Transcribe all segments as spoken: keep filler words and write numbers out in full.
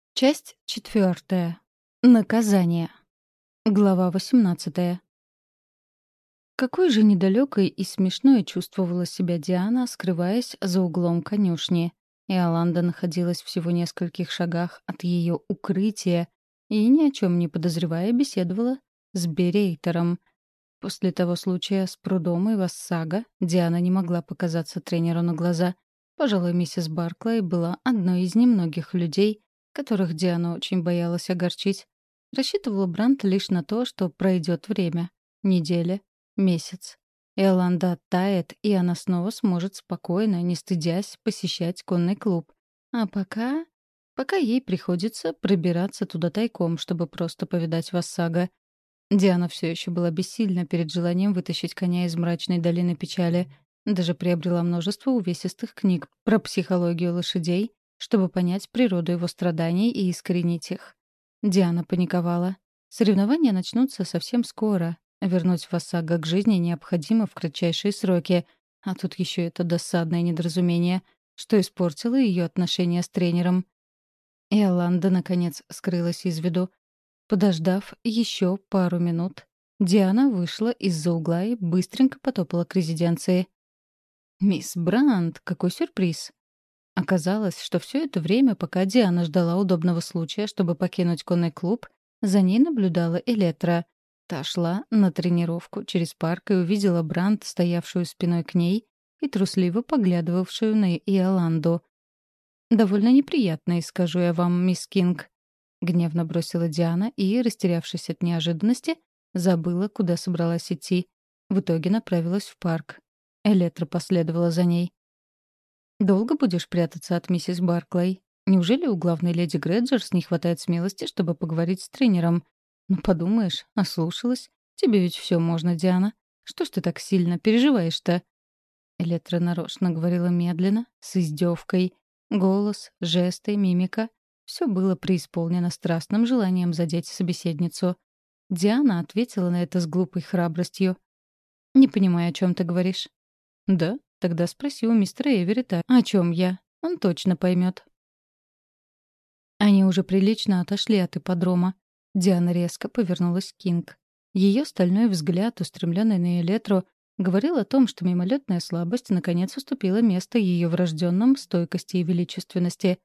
Часть четвертая. Наказание. Глава восемнадцатая. Какой же недалекой и смешной чувствовала себя Диана, скрываясь за углом конюшни. Иоланда находилась всего в нескольких шагах от ее укрытия и, ни о чем не подозревая, беседовала с Берейтером. После того случая с прудом и Вассага Диана не могла показаться тренеру на глаза. Пожалуй, миссис Барклай была одной из немногих людей, которых Диана очень боялась огорчить. Рассчитывала Брант лишь на то, что пройдет время. Неделя, месяц. Иоланда оттает, и она снова сможет спокойно, не стыдясь, посещать конный клуб. А пока... Пока ей приходится пробираться туда тайком, чтобы просто повидать Вассага. Диана все еще была бессильна перед желанием вытащить коня из мрачной долины печали. Даже приобрела множество увесистых книг про психологию лошадей, чтобы понять природу его страданий и искоренить их. Диана паниковала. Соревнования начнутся совсем скоро. Вернуть Васага к жизни необходимо в кратчайшие сроки. А тут еще это досадное недоразумение, что испортило ее отношения с тренером. Иоланда, наконец, скрылась из виду. Подождав еще пару минут, Диана вышла из-за угла и быстренько потопала к резиденции. «Мисс Брандт, какой сюрприз!» Оказалось, что все это время, пока Диана ждала удобного случая, чтобы покинуть конный клуб, за ней наблюдала Элетра. Та шла на тренировку через парк и увидела Брандт, стоявшую спиной к ней и трусливо поглядывавшую на Иоланду. «Довольно неприятно, скажу я вам, мисс Кинг», — гневно бросила Диана и, растерявшись от неожиданности, забыла, куда собралась идти. В итоге направилась в парк. Элетра последовала за ней. «Долго будешь прятаться от миссис Барклай? Неужели у главной леди Грэджерс не хватает смелости, чтобы поговорить с тренером? Ну, подумаешь, ослушалась. Тебе ведь все можно, Диана. Что ж ты так сильно переживаешь-то?» Элетра нарочно говорила медленно, с издевкой. Голос, жесты, мимика — все было преисполнено страстным желанием задеть собеседницу. Диана ответила на это с глупой храбростью. «Не понимаю, о чем ты говоришь». «Да? Тогда спроси у мистера Эверетта, о чем я. Он точно поймет». Они уже прилично отошли от ипподрома. Диана резко повернулась к Кинг. Ее стальной взгляд, устремленный на Элетру, говорил о том, что мимолетная слабость наконец уступила место ее врожденном стойкости и величественности.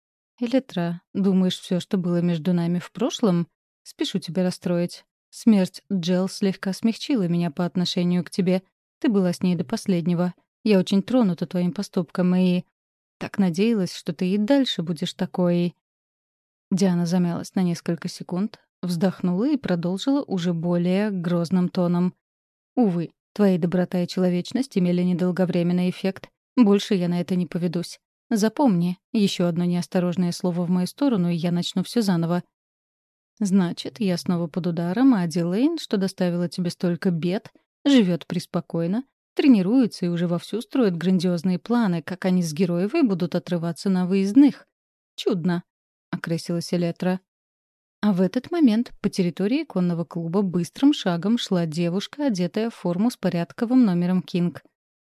«Элетра, думаешь, все, что было между нами в прошлом? Спешу тебя расстроить. Смерть Джел слегка смягчила меня по отношению к тебе. Ты была с ней до последнего. Я очень тронута твоим поступком и... так надеялась, что ты и дальше будешь такой...» Диана замялась на несколько секунд, вздохнула и продолжила уже более грозным тоном. «Увы, твои доброта и человечность имели недолговременный эффект. Больше я на это не поведусь. Запомни, еще одно неосторожное слово в мою сторону, и я начну все заново. Значит, я снова под ударом, а Дилейн, что доставила тебе столько бед, живет преспокойно, тренируется и уже вовсю строит грандиозные планы, как они с Героевой будут отрываться на выездных. Чудно», — окрысилась Элетра. А в этот момент по территории конного клуба быстрым шагом шла девушка, одетая в форму с порядковым номером Кинг.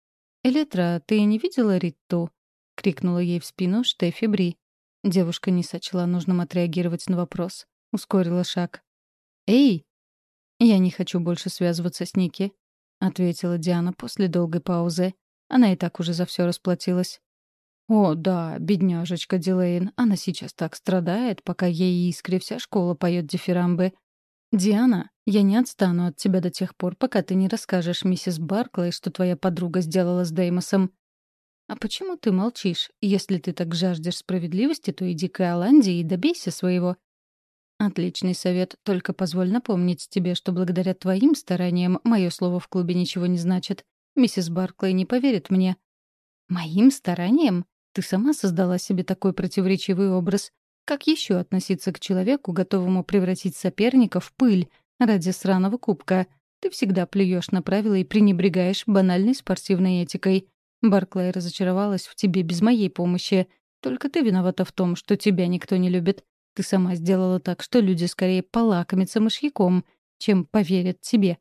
«Элетра, ты не видела Ритту?» — крикнула ей в спину Штеффи Бри. Девушка не сочла нужным отреагировать на вопрос. Ускорила шаг. «Эй!» «Я не хочу больше связываться с Ники», — ответила Диана после долгой паузы. Она и так уже за все расплатилась. «О, да, бедняжечка Дилейн. Она сейчас так страдает, пока ей Искре вся школа поет дифирамбы. Диана, я не отстану от тебя до тех пор, пока ты не расскажешь миссис Барклай, что твоя подруга сделала с Деймосом». «А почему ты молчишь? Если ты так жаждешь справедливости, то иди к Иоланде и добейся своего». «Отличный совет. Только позволь напомнить тебе, что благодаря твоим стараниям мое слово в клубе ничего не значит. Миссис Барклай не поверит мне». «Моим стараниям? Ты сама создала себе такой противоречивый образ. Как еще относиться к человеку, готовому превратить соперника в пыль ради сраного кубка? Ты всегда плюешь на правила и пренебрегаешь банальной спортивной этикой. Барклай разочаровалась в тебе без моей помощи. Только ты виновата в том, что тебя никто не любит. Ты сама сделала так, что люди скорее полакомятся мышьяком, чем поверят тебе».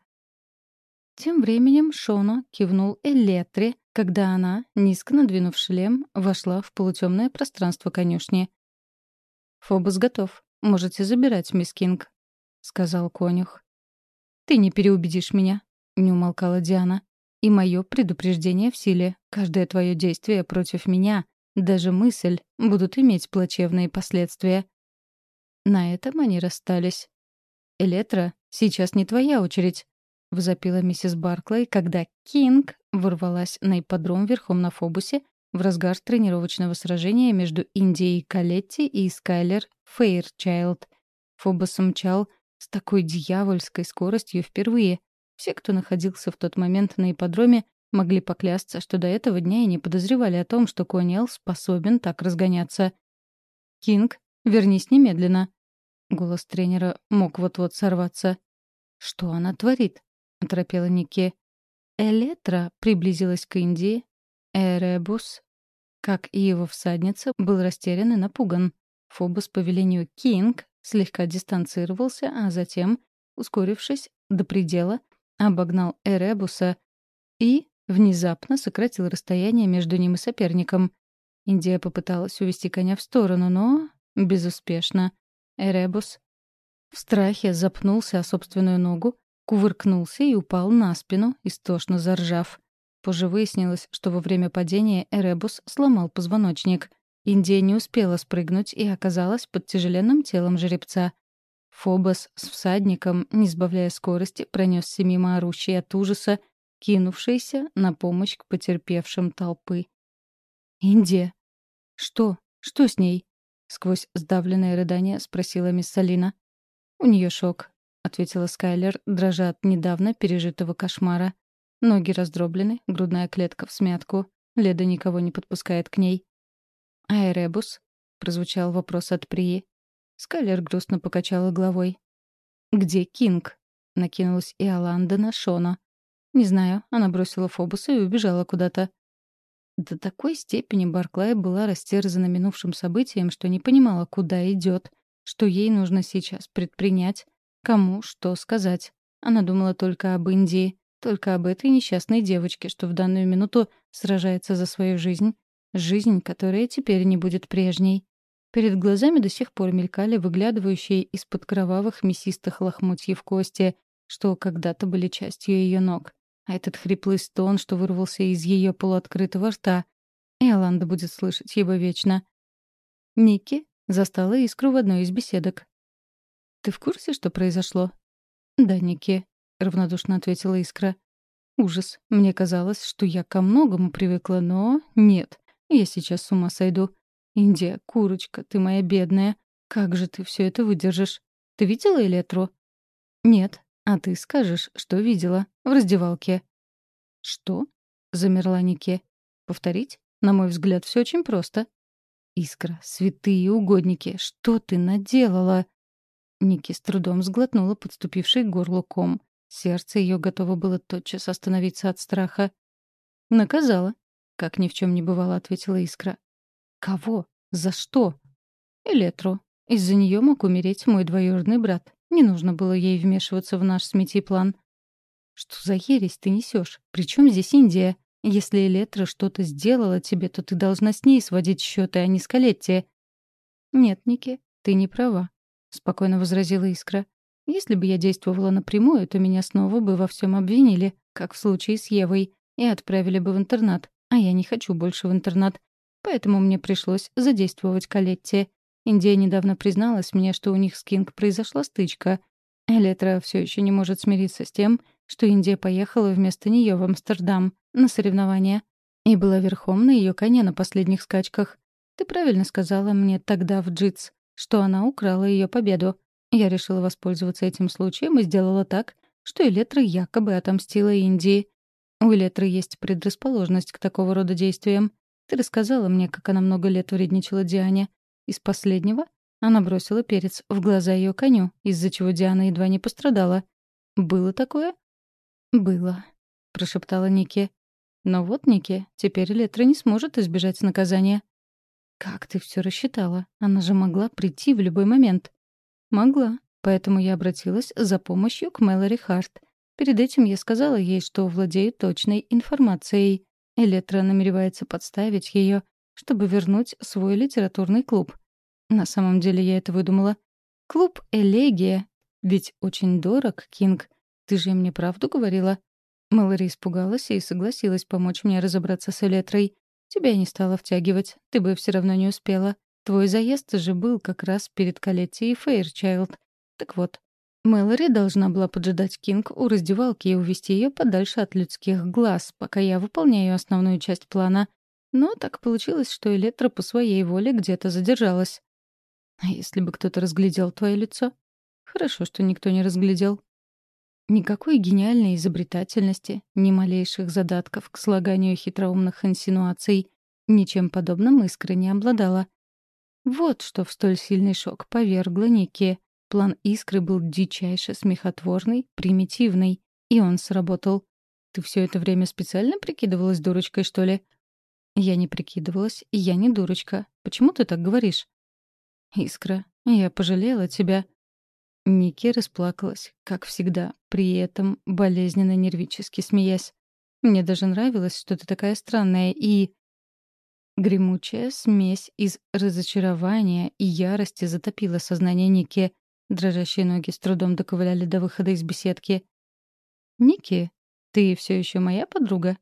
Тем временем Шона кивнул Элетре, когда она, низко надвинув шлем, вошла в полутемное пространство конюшни. «Фобос готов. Можете забирать, мисс Кинг», — сказал конюх. «Ты не переубедишь меня», — не умолкала Диана. «И мое предупреждение в силе. Каждое твое действие против меня, даже мысль, будут иметь плачевные последствия». На этом они расстались. «Электра, сейчас не твоя очередь», — возопила миссис Барклey, когда Кинг ворвалась на ипподром верхом на Фобусе в разгар тренировочного сражения между Индией Калетти и Скайлер Фейрчайлд. Фобос мчал с такой дьявольской скоростью впервые. Все, кто находился в тот момент на ипподроме, могли поклясться, что до этого дня и не подозревали о том, что Кониэл способен так разгоняться. «Кинг, вернись немедленно!» Голос тренера мог вот-вот сорваться. «Что она творит?» — оторопела Никки. Электра приблизилась к Индии. Эребус, как и его всадница, был растерян и напуган. Фобос по велению Кинг слегка дистанцировался, а затем, ускорившись до предела, обогнал Эребуса и внезапно сократил расстояние между ним и соперником. Индия попыталась увести коня в сторону, но безуспешно. Эребус в страхе запнулся о собственную ногу, кувыркнулся и упал на спину, истошно заржав. Позже выяснилось, что во время падения Эребус сломал позвоночник. Индия не успела спрыгнуть и оказалась под тяжеленным телом жеребца. Фобос с всадником, не сбавляя скорости, пронесся мимо орущей от ужаса, кинувшейся на помощь к потерпевшим толпы. «Индия! Что? Что с ней?» — сквозь сдавленное рыдание спросила мисс Салина. «У нее шок», — ответила Скайлер, дрожа от недавно пережитого кошмара. Ноги раздроблены, грудная клетка всмятку. Леда никого не подпускает к ней. «А Эребус?» — прозвучал вопрос от Прии. Скайлер грустно покачала головой. «Где Кинг?» — накинулась Иоланда на Шона. «Не знаю, она бросила Фобуса и убежала куда-то». До такой степени Барклай была растерзана минувшим событием, что не понимала, куда идет, что ей нужно сейчас предпринять, кому что сказать. Она думала только об Индии, только об этой несчастной девочке, что в данную минуту сражается за свою жизнь. Жизнь, которая теперь не будет прежней. Перед глазами до сих пор мелькали выглядывающие из-под кровавых мясистых лохмотьев кости, что когда-то были частью ее ног. А этот хриплый стон, что вырвался из ее полуоткрытого рта. Иоланда будет слышать его вечно. Никки застала Искру в одной из беседок. «Ты в курсе, что произошло?» «Да, Никки», — равнодушно ответила Искра. «Ужас. Мне казалось, что я ко многому привыкла, но нет. Я сейчас с ума сойду. Индия, курочка, ты моя бедная. Как же ты все это выдержишь? Ты видела Элетру?» «Нет. А ты скажешь, что видела. В раздевалке». «Что?» — замерла Никки. «Повторить? На мой взгляд, все очень просто». «Искра, святые угодники, что ты наделала?» Никки с трудом сглотнула подступивший к горлу ком. Сердце ее готово было тотчас остановиться от страха. «Наказала», — как ни в чем не бывало, ответила Искра. «Кого? За что?» «Элетру. Из-за нее мог умереть мой двоюродный брат. Не нужно было ей вмешиваться в наш с Митей план». «Что за ересь ты несешь? Причем здесь Индия? Если Элетра что-то сделала тебе, то ты должна с ней сводить счеты, а не с Калетти». «Нет, Никки, ты не права», — спокойно возразила Искра. «Если бы я действовала напрямую, то меня снова бы во всем обвинили, как в случае с Евой, и отправили бы в интернат. А я не хочу больше в интернат. Поэтому мне пришлось задействовать Калетти. Индия недавно призналась мне, что у них с Кинг произошла стычка. Элетра все еще не может смириться с тем, что Индия поехала вместо нее в Амстердам на соревнования и была верхом на ее коне на последних скачках. Ты правильно сказала мне тогда в джитс, что она украла ее победу. Я решила воспользоваться этим случаем и сделала так, что Элетра якобы отомстила Индии. У Элетры есть предрасположенность к такого рода действиям. Ты рассказала мне, как она много лет вредничала Диане. Из последнего она бросила перец в глаза ее коню, из-за чего Диана едва не пострадала. Было такое? «Было», — прошептала Никки. «Но вот, Никки, теперь Элетра не сможет избежать наказания». «Как ты все рассчитала? Она же могла прийти в любой момент». «Могла, поэтому я обратилась за помощью к Мэлори Харт. Перед этим я сказала ей, что владею точной информацией. Элетра намеревается подставить ее, чтобы вернуть свой литературный клуб. На самом деле я это выдумала. Клуб «Элегия». Ведь очень дорог, Кинг. Ты же мне правду говорила? Мэлори испугалась и согласилась помочь мне разобраться с Элетрой. Тебя я не стала втягивать. Ты бы все равно не успела. Твой заезд же был как раз перед Калетти и Фэйрчайлд. Так вот, Мэлори должна была поджидать Кинг у раздевалки и увести ее подальше от людских глаз, пока я выполняю основную часть плана. Но так получилось, что Электра по своей воле где-то задержалась. А если бы кто-то разглядел твое лицо? Хорошо, что никто не разглядел. Никакой гениальной изобретательности, ни малейших задатков к слаганию хитроумных инсинуаций. Ничем подобным Искра не обладала. Вот что в столь сильный шок повергло Ники. План Искры был дичайше смехотворный, примитивный. И он сработал. Ты все это время специально прикидывалась дурочкой, что ли? Я не прикидывалась, и я не дурочка. Почему ты так говоришь? Искра, я пожалела тебя. Ники расплакалась, как всегда, при этом болезненно-нервически смеясь. Мне даже нравилось, что ты такая странная и... Гремучая смесь из разочарования и ярости затопила сознание Ники. Дрожащие ноги с трудом доковыляли до выхода из беседки. «Ники, ты все еще моя подруга?»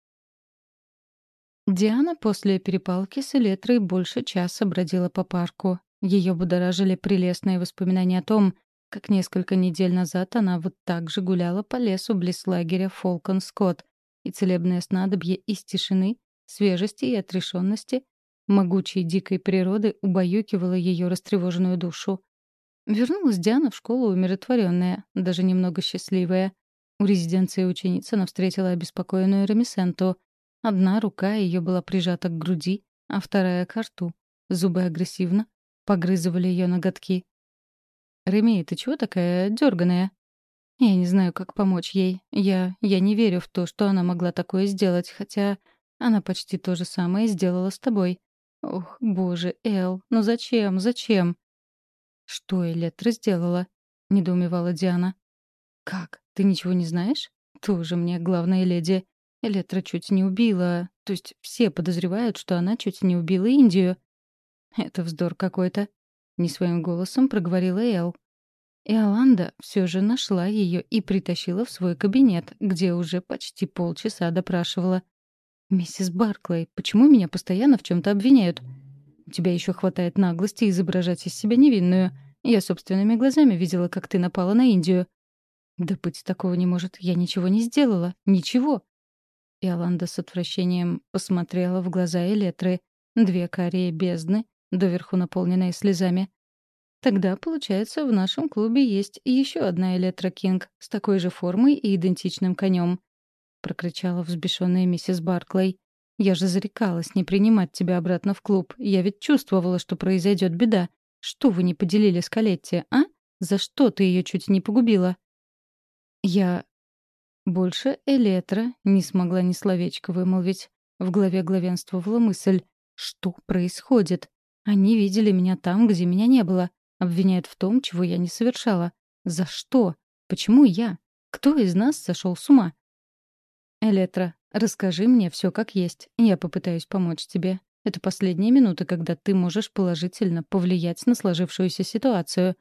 Диана после перепалки с Элетрой больше часа бродила по парку. Ее будоражили прелестные воспоминания о том, как несколько недель назад она вот так же гуляла по лесу близ лагеря Фолкон-Скотт, и целебное снадобье из тишины, свежести и отрешенности, могучей дикой природы убаюкивало ее растревоженную душу. Вернулась Диана в школу умиротворенная, даже немного счастливая. У резиденции ученицы она встретила обеспокоенную Ремисенту. Одна рука ее была прижата к груди, а вторая — к рту. Зубы агрессивно погрызывали ее ноготки. «Реми, ты чего такая дерганая?» «Я не знаю, как помочь ей. Я... я не верю в то, что она могла такое сделать, хотя она почти то же самое сделала с тобой. Ох, боже, Эл, ну зачем, зачем?» «Что Элетра сделала?» — недоумевала Диана. «Как? Ты ничего не знаешь? Тоже мне главная леди. Элетра чуть не убила... То есть все подозревают, что она чуть не убила Индию». «Это вздор какой-то», — не своим голосом проговорила Эл. Иоланда все же нашла ее и притащила в свой кабинет, где уже почти полчаса допрашивала. «Миссис Барклey, почему меня постоянно в чем-то обвиняют? У тебя еще хватает наглости изображать из себя невинную. Я собственными глазами видела, как ты напала на Индию». «Да быть такого не может. Я ничего не сделала. Ничего». Иоланда с отвращением посмотрела в глаза Элетры. Две карие бездны, доверху наполненные слезами. «Тогда, получается, в нашем клубе есть еще одна Элетра Кинг с такой же формой и идентичным конем», — прокричала взбешенная миссис Барклey. «Я же зарекалась не принимать тебя обратно в клуб. Я ведь чувствовала, что произойдет беда. Что вы не поделили с Калетти, а? За что ты ее чуть не погубила?» Я... Больше Элетра не смогла ни словечко вымолвить. В голове главенствовала мысль: что происходит? Они видели меня там, где меня не было. Обвиняют в том, чего я не совершала. За что? Почему я? Кто из нас сошел с ума? Элетра, расскажи мне все как есть. Я попытаюсь помочь тебе. Это последняя минута, когда ты можешь положительно повлиять на сложившуюся ситуацию.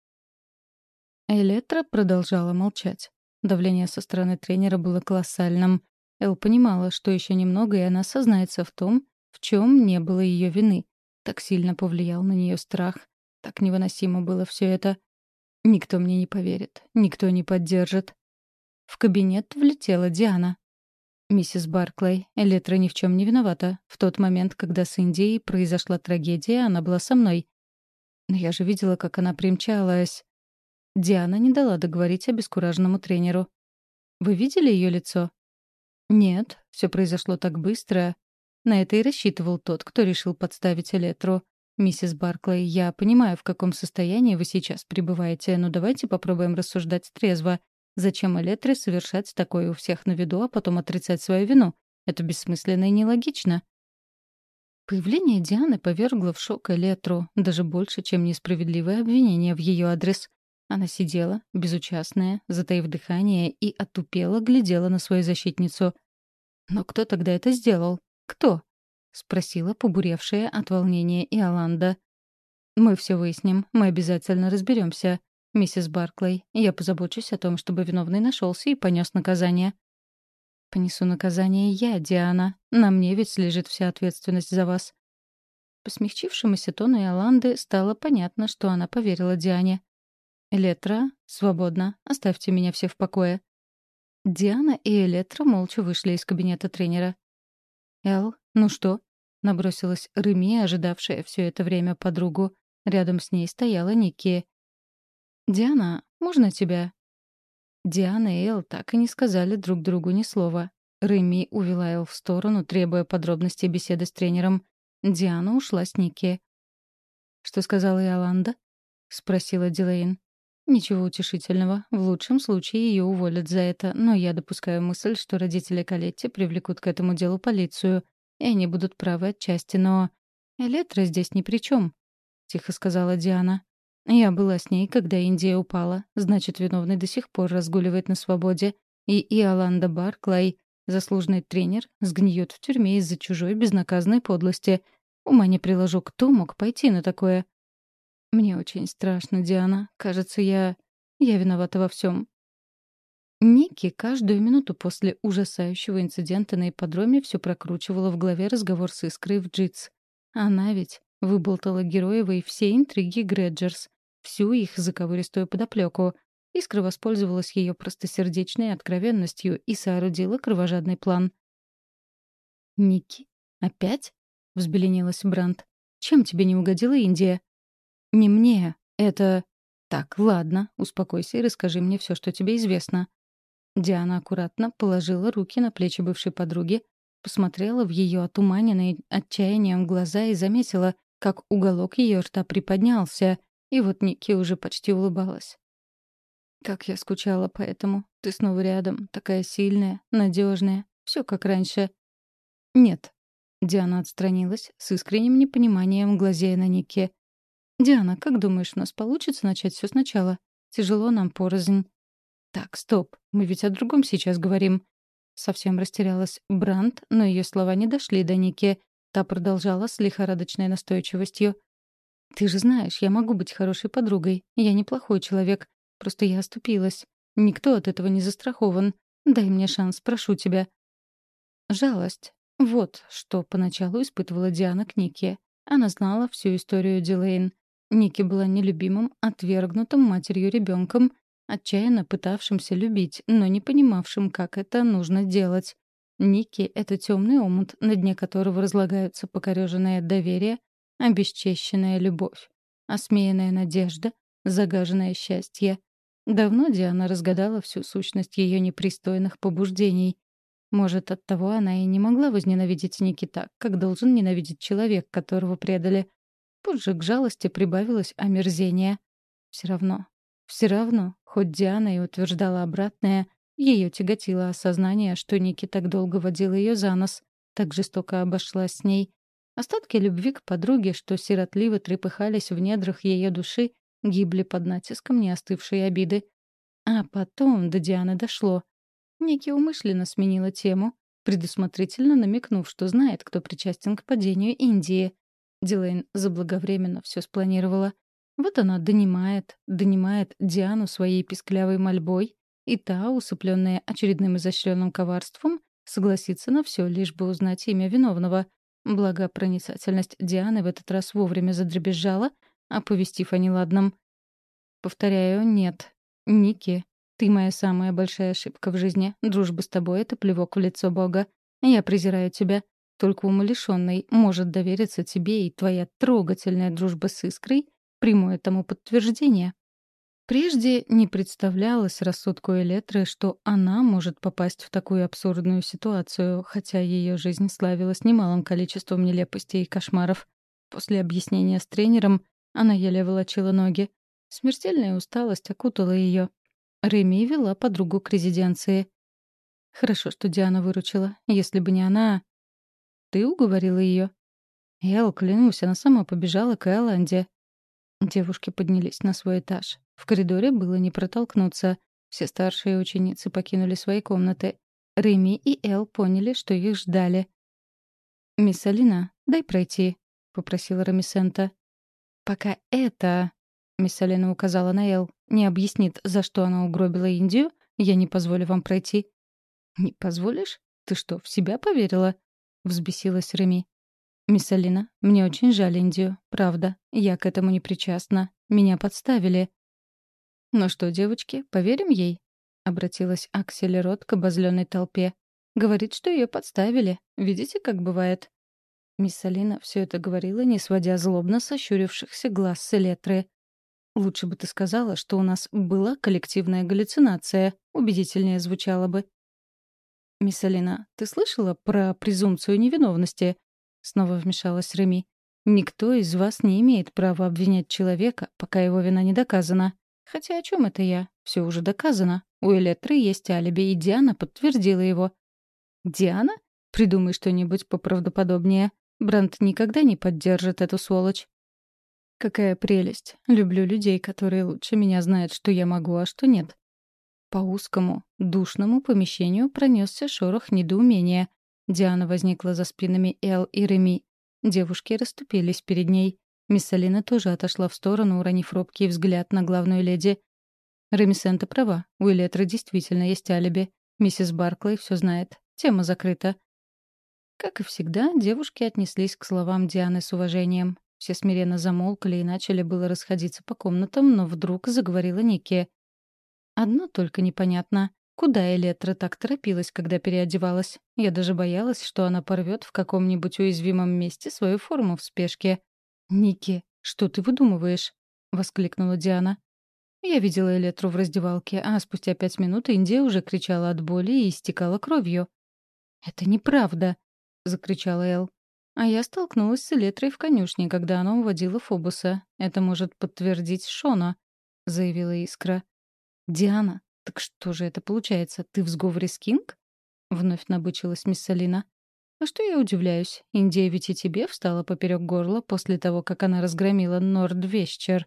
Элетра продолжала молчать. Давление со стороны тренера было колоссальным. Эл понимала, что еще немного, и она сознается в том, в чем не было ее вины. Так сильно повлиял на нее страх. Так невыносимо было все это. Никто мне не поверит, никто не поддержит. В кабинет влетела Диана. «Миссис Барклey, Элетра ни в чем не виновата. В тот момент, когда с Индией произошла трагедия, она была со мной. Но я же видела, как она примчалась». Диана не дала договорить обескураженному тренеру. «Вы видели ее лицо?» «Нет, все произошло так быстро». На это и рассчитывал тот, кто решил подставить Элетру. «Миссис Барклey, я понимаю, в каком состоянии вы сейчас пребываете, но давайте попробуем рассуждать трезво. Зачем Элетре совершать такое у всех на виду, а потом отрицать свою вину? Это бессмысленно и нелогично». Появление Дианы повергло в шок Элетру, даже больше, чем несправедливое обвинение в ее адрес. Она сидела, безучастная, затаив дыхание, и отупело глядела на свою защитницу. «Но кто тогда это сделал? Кто?» — спросила побуревшая от волнения Иоланда. Мы все выясним, мы обязательно разберемся. Миссис Барклey, я позабочусь о том, чтобы виновный нашелся и понес наказание. Понесу наказание я, Диана. На мне ведь лежит вся ответственность за вас. По смягчившемуся тону Иоланды стало понятно, что она поверила Диане. «Электра, свободно. Оставьте меня все в покое». Диана и Электра молча вышли из кабинета тренера. «Эл, ну что?» — набросилась Реми, ожидавшая все это время подругу. Рядом с ней стояла Ники. «Диана, можно тебя?» Диана и Эл так и не сказали друг другу ни слова. Реми увела Эл в сторону, требуя подробностей беседы с тренером. Диана ушла с Ники. «Что сказала Иоланда?» — спросила Дилейн. «Ничего утешительного. В лучшем случае ее уволят за это, но я допускаю мысль, что родители Калетти привлекут к этому делу полицию, и они будут правы отчасти, но... Электра здесь ни при чем», — тихо сказала Диана. «Я была с ней, когда Индия упала. Значит, виновный до сих пор разгуливает на свободе. И Иоланда Барклай, заслуженный тренер, сгниет в тюрьме из-за чужой безнаказанной подлости. Ума не приложу, кто мог пойти на такое?» «Мне очень страшно, Диана. Кажется, я... я виновата во всем». Ники каждую минуту после ужасающего инцидента на ипподроме все прокручивала в голове разговор с Искрой в джитс. Она ведь выболтала Героевой все интриги Грэджерс, всю их заковыристую подоплеку. Искра воспользовалась ее простосердечной откровенностью и соорудила кровожадный план. «Ники? Опять?» — взбеленилась Брандт. «Чем тебе не угодила Индия?» «Не мне. Это...» «Так, ладно, успокойся и расскажи мне все, что тебе известно». Диана аккуратно положила руки на плечи бывшей подруги, посмотрела в ее отуманенные отчаянием глаза и заметила, как уголок ее рта приподнялся, и вот Ники уже почти улыбалась. «Как я скучала по этому. Ты снова рядом, такая сильная, надежная, все как раньше». «Нет». Диана отстранилась, с искренним непониманием глазея на Ники. «Диана, как думаешь, у нас получится начать все сначала? Тяжело нам порознь». «Так, стоп, мы ведь о другом сейчас говорим». Совсем растерялась Брандт, но ее слова не дошли до Ники. Та продолжала с лихорадочной настойчивостью. «Ты же знаешь, я могу быть хорошей подругой. Я неплохой человек. Просто я оступилась. Никто от этого не застрахован. Дай мне шанс, прошу тебя». Жалость. Вот что поначалу испытывала Диана к Нике. Она знала всю историю Дилейн. Ники была нелюбимым, отвергнутым матерью ребенком, отчаянно пытавшимся любить, но не понимавшим, как это нужно делать. Ники — это темный омут, на дне которого разлагаются покореженное доверие, обесчещенная любовь, осмеянная надежда, загаженное счастье. Давно Диана разгадала всю сущность ее непристойных побуждений. Может, оттого она и не могла возненавидеть Ники так, как должен ненавидеть человек, которого предали. Позже к жалости прибавилось омерзение. Все равно, все равно, хоть Диана и утверждала обратное, ее тяготило осознание, что Ники так долго водила ее за нос, так жестоко обошлась с ней. Остатки любви к подруге, что сиротливо трепыхались в недрах ее души, гибли под натиском неостывшей обиды. А потом до Дианы дошло. Ники умышленно сменила тему, предусмотрительно намекнув, что знает, кто причастен к падению Индии. Дилейн заблаговременно все спланировала. Вот она донимает, донимает Диану своей писклявой мольбой, и та, усыпленная очередным изощренным коварством, согласится на все, лишь бы узнать имя виновного. Благо, проницательность Дианы в этот раз вовремя задребезжала, оповестив о неладном. Повторяю, нет. Ники, ты моя самая большая ошибка в жизни. Дружба с тобой — это плевок в лицо Бога. Я презираю тебя. Только умалишенный может довериться тебе, и твоя трогательная дружба с Искрой — прямое тому подтверждение. Прежде не представлялось рассудку Элетры, что она может попасть в такую абсурдную ситуацию, хотя ее жизнь славилась немалым количеством нелепостей и кошмаров. После объяснения с тренером она еле волочила ноги. Смертельная усталость окутала ее. Реми вела подругу к резиденции. Хорошо, что Диана выручила. Если бы не она... Ты уговорила ее? Эл, клянусь, она сама побежала к Иоланде. Девушки поднялись на свой этаж. В коридоре было не протолкнуться. Все старшие ученицы покинули свои комнаты. Реми и Эл поняли, что их ждали. «Мисс Алина, дай пройти», — попросила Рамисента. Пока это, мисс Алина указала на Эл, не объяснит, за что она угробила Индию, я не позволю вам пройти. Не позволишь? Ты что, в себя поверила? Взбесилась Реми. «Мисс Алина, мне очень жаль Индию. Правда. Я к этому не причастна. Меня подставили». «Ну что, девочки, поверим ей?» — обратилась Акселерот к обозленной толпе. «Говорит, что ее подставили. Видите, как бывает?» Мисс Алина все это говорила, не сводя злобно сощурившихся глаз с Элетры. «Лучше бы ты сказала, что у нас была коллективная галлюцинация. Убедительнее звучало бы». «Мисс Алина, ты слышала про презумпцию невиновности?» Снова вмешалась Реми. «Никто из вас не имеет права обвинять человека, пока его вина не доказана. Хотя о чем это я? Все уже доказано. У Элетры есть алиби, и Диана подтвердила его». «Диана? Придумай что-нибудь поправдоподобнее. Бранд никогда не поддержит эту сволочь». «Какая прелесть. Люблю людей, которые лучше меня знают, что я могу, а что нет». По узкому, душному помещению пронесся шорох недоумения. Диана возникла за спинами Эл и Реми. Девушки расступились перед ней. Мисс Алина тоже отошла в сторону, уронив робкий взгляд на главную леди. Ремисента права. У Элетры действительно есть алиби. Миссис Барклey все знает. Тема закрыта. Как и всегда, девушки отнеслись к словам Дианы с уважением. Все смиренно замолкли и начали было расходиться по комнатам, но вдруг заговорила Ники. Одно только непонятно. Куда Элетра так торопилась, когда переодевалась? Я даже боялась, что она порвет в каком-нибудь уязвимом месте свою форму в спешке. «Ники, что ты выдумываешь?» — воскликнула Диана. Я видела Элетру в раздевалке, а спустя пять минут Индия уже кричала от боли и истекала кровью. «Это неправда!» — закричала Эл. «А я столкнулась с Элетрой в конюшне, когда она уводила Фобуса. Это может подтвердить Шона», — заявила Искра. «Диана, так что же это получается? Ты в сговоре с Кинг?» — вновь набычилась мисс Алина. «А что я удивляюсь? Индия ведь и тебе встала поперек горла после того, как она разгромила Нордвещер.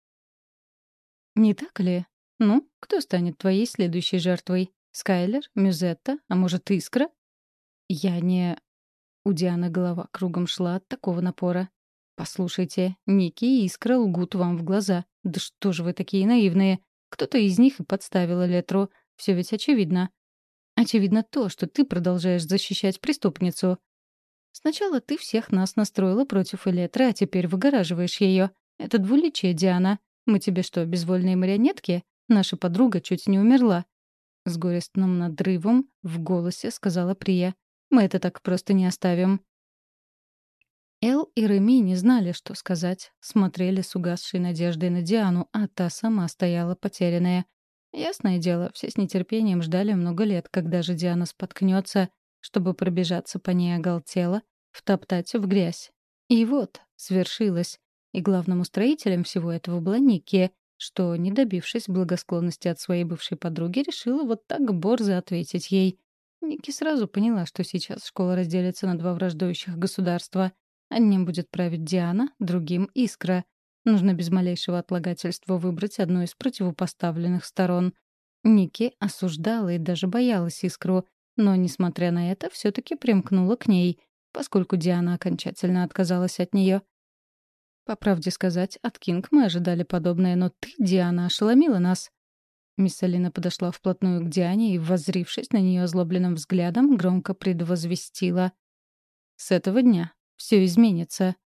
Не так ли? Ну, кто станет твоей следующей жертвой? Скайлер? Мюзетта? А может, Искра?» «Я не...» У Дианы голова кругом шла от такого напора. «Послушайте, Ники и Искра лгут вам в глаза. Да что же вы такие наивные? Кто-то из них и подставил Элетру. Все ведь очевидно. Очевидно то, что ты продолжаешь защищать преступницу. Сначала ты всех нас настроила против Элетры, а теперь выгораживаешь ее. Это двуличие, Диана. Мы тебе что, безвольные марионетки? Наша подруга чуть не умерла». С горестным надрывом в голосе сказала Прия. «Мы это так просто не оставим». Эл и Реми не знали, что сказать. Смотрели с угасшей надеждой на Диану, а та сама стояла потерянная. Ясное дело, все с нетерпением ждали много лет, когда же Диана споткнется, чтобы пробежаться по ней оголтело, втоптать в грязь. И вот, свершилось. И главным устроителем всего этого была Никки, что, не добившись благосклонности от своей бывшей подруги, решила вот так борзо ответить ей. Никки сразу поняла, что сейчас школа разделится на два враждующих государства. Одним будет править Диана, другим — Искра. Нужно без малейшего отлагательства выбрать одну из противопоставленных сторон. Ники осуждала и даже боялась Искру, но, несмотря на это, все таки примкнула к ней, поскольку Диана окончательно отказалась от нее. По правде сказать, от Кинг мы ожидали подобное, но ты, Диана, ошеломила нас. Мисс Алина подошла вплотную к Диане и, воззрившись на нее озлобленным взглядом, громко предвозвестила. «С этого дня все изменится.